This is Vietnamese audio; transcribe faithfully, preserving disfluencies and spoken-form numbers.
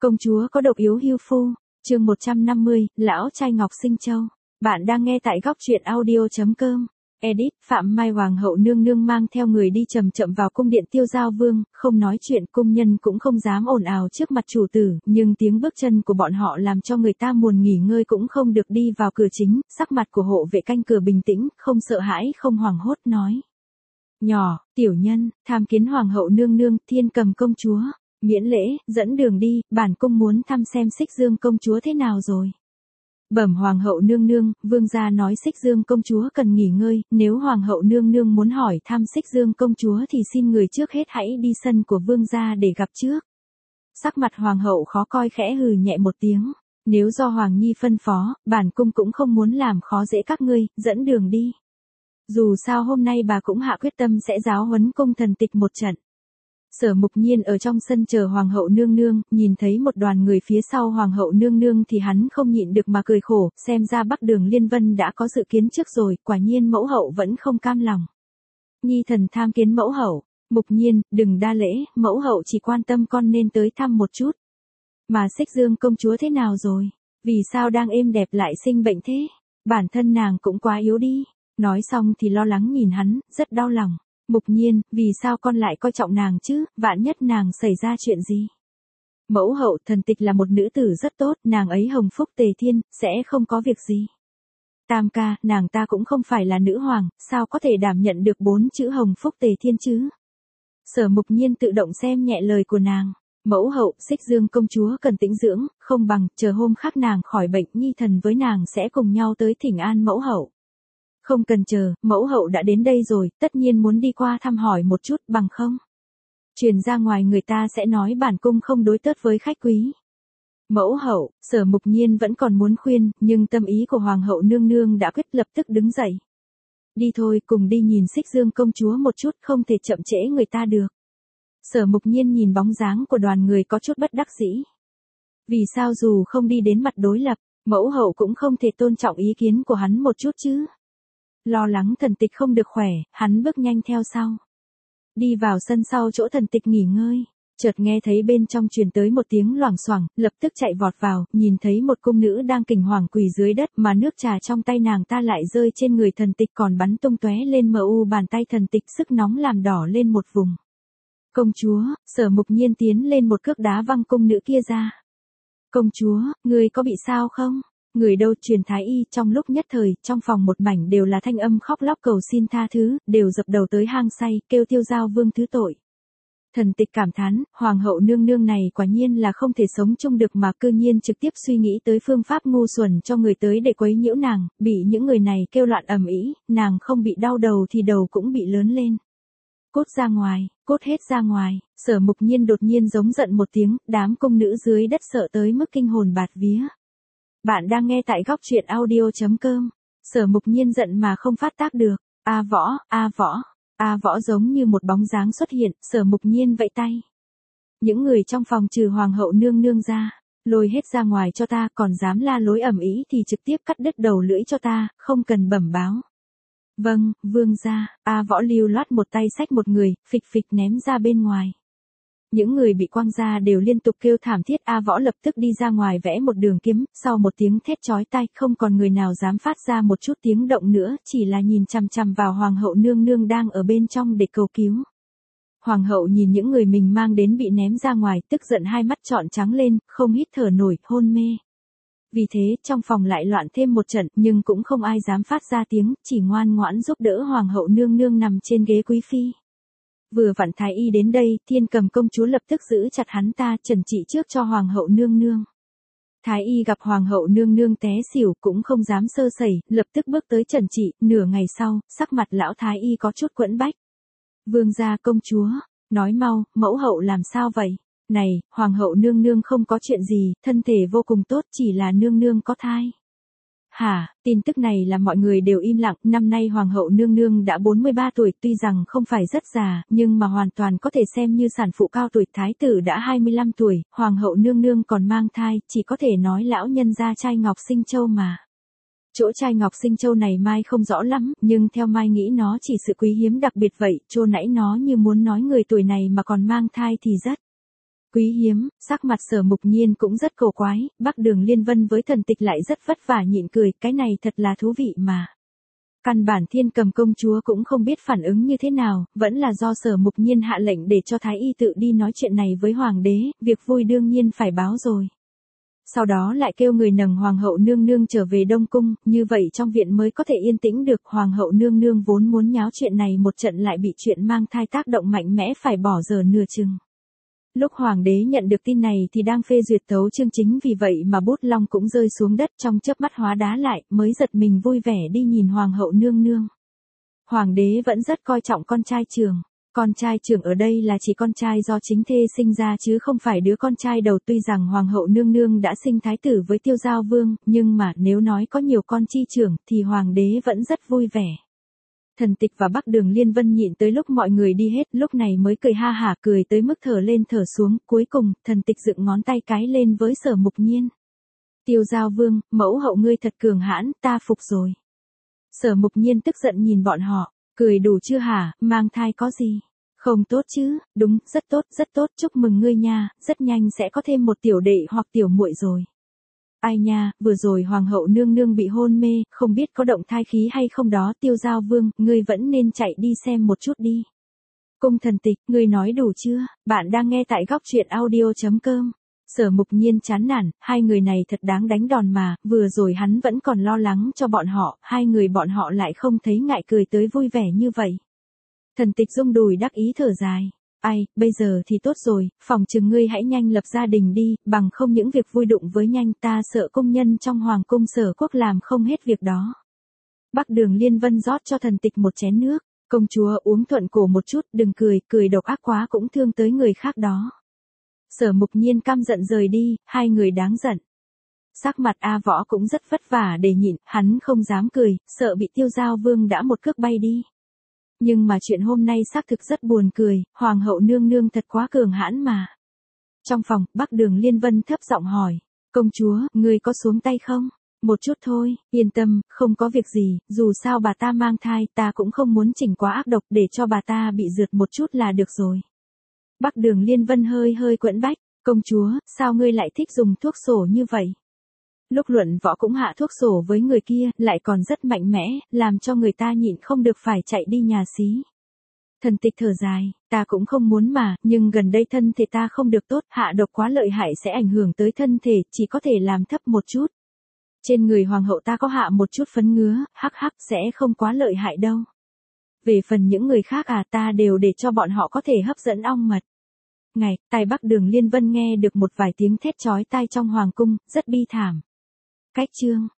Công chúa có độc yếu hưu phu, chương một trăm năm mươi, lão trai Ngọc Sinh Châu. Bạn đang nghe tại góc truyện audio chấm com. Edit, Phạm Mai Hoàng hậu nương nương mang theo người đi chậm chậm vào cung điện Tiêu Giao Vương, không nói chuyện, cung nhân cũng không dám ồn ào trước mặt chủ tử, nhưng tiếng bước chân của bọn họ làm cho người ta muốn nghỉ ngơi cũng không được đi vào cửa chính, sắc mặt của hộ vệ canh cửa bình tĩnh, không sợ hãi, không hoảng hốt nói. Nhỏ, tiểu nhân, tham kiến Hoàng hậu nương nương, Thiên Cầm công chúa. Miễn lễ, dẫn đường đi, bản cung muốn thăm xem Xích Dương công chúa thế nào rồi. Bẩm Hoàng hậu nương nương, vương gia nói Xích Dương công chúa cần nghỉ ngơi, nếu Hoàng hậu nương nương muốn hỏi thăm Xích Dương công chúa thì xin người trước hết hãy đi sân của vương gia để gặp trước. Sắc mặt Hoàng hậu khó coi khẽ hừ nhẹ một tiếng, nếu do Hoàng Nhi phân phó, bản cung cũng không muốn làm khó dễ các ngươi, dẫn đường đi. Dù sao hôm nay bà cũng hạ quyết tâm sẽ giáo huấn cung thần tịch một trận. Sở Mục Nhiên ở trong sân chờ Hoàng hậu nương nương, nhìn thấy một đoàn người phía sau Hoàng hậu nương nương thì hắn không nhịn được mà cười khổ, xem ra Bắc Đường Liên Vân đã có dự kiến trước rồi, quả nhiên mẫu hậu vẫn không cam lòng. Nhi thần tham kiến mẫu hậu. Mục Nhiên, đừng đa lễ, mẫu hậu chỉ quan tâm con nên tới thăm một chút. Mà Xích Dương công chúa thế nào rồi? Vì sao đang êm đẹp lại sinh bệnh thế? Bản thân nàng cũng quá yếu đi. Nói xong thì lo lắng nhìn hắn, rất đau lòng. Mục Nhiên, vì sao con lại coi trọng nàng chứ, vạn nhất nàng xảy ra chuyện gì? Mẫu hậu, thần tịch là một nữ tử rất tốt, nàng ấy hồng phúc tề thiên, sẽ không có việc gì. Tam ca, nàng ta cũng không phải là nữ hoàng, sao có thể đảm nhận được bốn chữ hồng phúc tề thiên chứ? Sở Mục Nhiên tự động xem nhẹ lời của nàng. Mẫu hậu, Xích Dương công chúa cần tĩnh dưỡng, không bằng, chờ hôm khác nàng khỏi bệnh, Nhi thần với nàng sẽ cùng nhau tới thỉnh an mẫu hậu. Không cần chờ, mẫu hậu đã đến đây rồi, tất nhiên muốn đi qua thăm hỏi một chút, bằng không. Truyền ra ngoài người ta sẽ nói bản cung không đối tốt với khách quý. Mẫu hậu, Sở Mục Nhiên vẫn còn muốn khuyên, nhưng tâm ý của Hoàng hậu nương nương đã quyết, lập tức đứng dậy. Đi thôi, cùng đi nhìn Xích Dương công chúa một chút, không thể chậm trễ người ta được. Sở Mục Nhiên nhìn bóng dáng của đoàn người có chút bất đắc dĩ. Vì sao dù không đi đến mặt đối lập, mẫu hậu cũng không thể tôn trọng ý kiến của hắn một chút chứ? Lo lắng thần tịch không được khỏe, hắn bước nhanh theo sau. Đi vào sân sau chỗ thần tịch nghỉ ngơi, chợt nghe thấy bên trong truyền tới một tiếng loảng xoảng, lập tức chạy vọt vào, nhìn thấy một cung nữ đang kinh hoàng quỳ dưới đất mà nước trà trong tay nàng ta lại rơi trên người thần tịch còn bắn tung tóe lên mờ u bàn tay thần tịch, sức nóng làm đỏ lên một vùng. Công chúa, Sở Mục Nhiên tiến lên một cước đá văng cung nữ kia ra. Công chúa, người có bị sao không? Người đâu? Truyền thái y. Trong lúc nhất thời, trong phòng một mảnh đều là thanh âm khóc lóc cầu xin tha thứ, đều dập đầu tới hang say, kêu Tiêu Giao Vương thứ tội. Thần tịch cảm thán, Hoàng hậu nương nương này quả nhiên là không thể sống chung được mà cư nhiên trực tiếp suy nghĩ tới phương pháp ngu xuẩn cho người tới để quấy nhiễu nàng, bị những người này kêu loạn ầm ĩ, nàng không bị đau đầu thì đầu cũng bị lớn lên. Cút ra ngoài, cút hết ra ngoài. Sở Mục Nhiên đột nhiên giống giận một tiếng, đám cung nữ dưới đất sợ tới mức kinh hồn bạt vía. Bạn đang nghe tại góc truyện audio chấm com. Sở Mục Nhiên giận mà không phát tác được. A Võ, A Võ, A Võ giống như một bóng dáng xuất hiện, Sở Mục Nhiên vẫy tay. Những người trong phòng trừ Hoàng hậu nương nương ra, lôi hết ra ngoài cho ta, còn dám la lối ầm ĩ thì trực tiếp cắt đứt đầu lưỡi cho ta, không cần bẩm báo. Vâng, vương gia. A Võ lưu loát một tay xách một người, phịch phịch ném ra bên ngoài. Những người bị quăng ra đều liên tục kêu thảm thiết. A Võ lập tức đi ra ngoài vẽ một đường kiếm, sau một tiếng thét chói tai, không còn người nào dám phát ra một chút tiếng động nữa, chỉ là nhìn chằm chằm vào Hoàng hậu nương nương đang ở bên trong để cầu cứu. Hoàng hậu nhìn những người mình mang đến bị ném ra ngoài, tức giận hai mắt trọn trắng lên, không hít thở nổi, hôn mê. Vì thế, trong phòng lại loạn thêm một trận, nhưng cũng không ai dám phát ra tiếng, chỉ ngoan ngoãn giúp đỡ Hoàng hậu nương nương nằm trên ghế quý phi. Vừa vặn thái y đến đây, Thiên Cầm công chúa lập tức giữ chặt hắn ta, trần trị trước cho Hoàng hậu nương nương. Thái y gặp Hoàng hậu nương nương té xỉu cũng không dám sơ sẩy, lập tức bước tới trần trị, nửa ngày sau, sắc mặt lão thái y có chút quẫn bách. Vương gia công chúa, nói mau, mẫu hậu làm sao vậy? Này, Hoàng hậu nương nương không có chuyện gì, thân thể vô cùng tốt, chỉ là nương nương có thai. Hả, tin tức này là mọi người đều im lặng, năm nay Hoàng hậu nương nương đã bốn mươi ba tuổi, tuy rằng không phải rất già, nhưng mà hoàn toàn có thể xem như sản phụ cao tuổi, thái tử đã hai mươi lăm tuổi, Hoàng hậu nương nương còn mang thai, chỉ có thể nói lão nhân gia trai Ngọc Sinh Châu mà. Chỗ trai Ngọc Sinh Châu này Mai không rõ lắm, nhưng theo Mai nghĩ nó chỉ sự quý hiếm đặc biệt vậy, chỗ nãy nó như muốn nói người tuổi này mà còn mang thai thì rất. Quý hiếm, sắc mặt Sở Mục Nhiên cũng rất cổ quái, Bắc Đường Liên Vân với Thần Tịch lại rất vất vả nhịn cười, cái này thật là thú vị mà. Căn bản Thiên Cầm công chúa cũng không biết phản ứng như thế nào, vẫn là do Sở Mục Nhiên hạ lệnh để cho Thái Y tự đi nói chuyện này với Hoàng đế, việc vui đương nhiên phải báo rồi. Sau đó lại kêu người nâng Hoàng hậu nương nương trở về Đông Cung, như vậy trong viện mới có thể yên tĩnh được. Hoàng hậu nương nương vốn muốn nháo chuyện này một trận lại bị chuyện mang thai tác động mạnh mẽ phải bỏ giờ nửa chừng. Lúc Hoàng đế nhận được tin này thì đang phê duyệt tấu chương chính, vì vậy mà bút long cũng rơi xuống đất, trong chớp mắt hóa đá lại, mới giật mình vui vẻ đi nhìn Hoàng hậu nương nương. Hoàng đế vẫn rất coi trọng con trai trưởng. Con trai trưởng ở đây là chỉ con trai do chính thê sinh ra chứ không phải đứa con trai đầu. Tuy rằng Hoàng hậu nương nương đã sinh thái tử với Tiêu Giao Vương, nhưng mà nếu nói có nhiều con chi trưởng thì Hoàng đế vẫn rất vui vẻ. Thần Tịch và Bắc Đường Liên Vân nhịn tới lúc mọi người đi hết, lúc này mới cười ha hả, cười tới mức thở lên thở xuống. Cuối cùng, Thần Tịch dựng ngón tay cái lên với Sở Mục Nhiên. Tiêu Giao Vương, mẫu hậu ngươi thật cường hãn, ta phục rồi. Sở Mục Nhiên tức giận nhìn bọn họ, cười đủ chưa hả, mang thai có gì? Không tốt chứ, đúng, rất tốt, rất tốt, chúc mừng ngươi nha, rất nhanh sẽ có thêm một tiểu đệ hoặc tiểu muội rồi. Ai nha, vừa rồi Hoàng hậu nương nương bị hôn mê, không biết có động thai khí hay không đó. Tiêu Giao Vương, ngươi vẫn nên chạy đi xem một chút đi. Cung Thần Tịch, ngươi nói đủ chưa? Bạn đang nghe tại góc truyện audio chấm com. Sở Mục Nhiên chán nản, hai người này thật đáng đánh đòn mà, vừa rồi hắn vẫn còn lo lắng cho bọn họ, hai người bọn họ lại không thấy ngại cười tới vui vẻ như vậy. Thần Tịch rung đùi đắc ý thở dài. Ai, bây giờ thì tốt rồi, phòng chừng ngươi hãy nhanh lập gia đình đi, bằng không những việc vui đụng với nhanh, ta sợ công nhân trong Hoàng cung Sở Quốc làm không hết việc đó. Bắc Đường Liên Vân rót cho Thần Tịch một chén nước, công chúa uống thuận cổ một chút, đừng cười, cười độc ác quá cũng thương tới người khác đó. Sở Mục Nhiên căm giận rời đi, hai người đáng giận. Sắc mặt A Võ cũng rất vất vả để nhịn, hắn không dám cười, sợ bị Tiêu Giao Vương đã một cước bay đi. Nhưng mà chuyện hôm nay xác thực rất buồn cười, Hoàng hậu nương nương thật quá cường hãn mà. Trong phòng, Bắc Đường Liên Vân thấp giọng hỏi, công chúa, ngươi có xuống tay không? Một chút thôi, yên tâm, không có việc gì, dù sao bà ta mang thai, ta cũng không muốn chỉnh quá ác độc để cho bà ta bị rượt một chút là được rồi. Bắc Đường Liên Vân hơi hơi quẫn bách, công chúa, sao ngươi lại thích dùng thuốc sổ như vậy? Lúc luận võ cũng hạ thuốc sổ với người kia, lại còn rất mạnh mẽ, làm cho người ta nhịn không được phải chạy đi nhà xí. Thần Tịch thở dài, ta cũng không muốn mà, nhưng gần đây thân thể ta không được tốt, hạ độc quá lợi hại sẽ ảnh hưởng tới thân thể, chỉ có thể làm thấp một chút. Trên người hoàng hậu ta có hạ một chút phấn ngứa, hắc hắc sẽ không quá lợi hại đâu. Về phần những người khác à, ta đều để cho bọn họ có thể hấp dẫn ong mật. Ngày, tai Bắc Đường Liên Vân nghe được một vài tiếng thét chói tai trong hoàng cung, rất bi thảm. Cách chương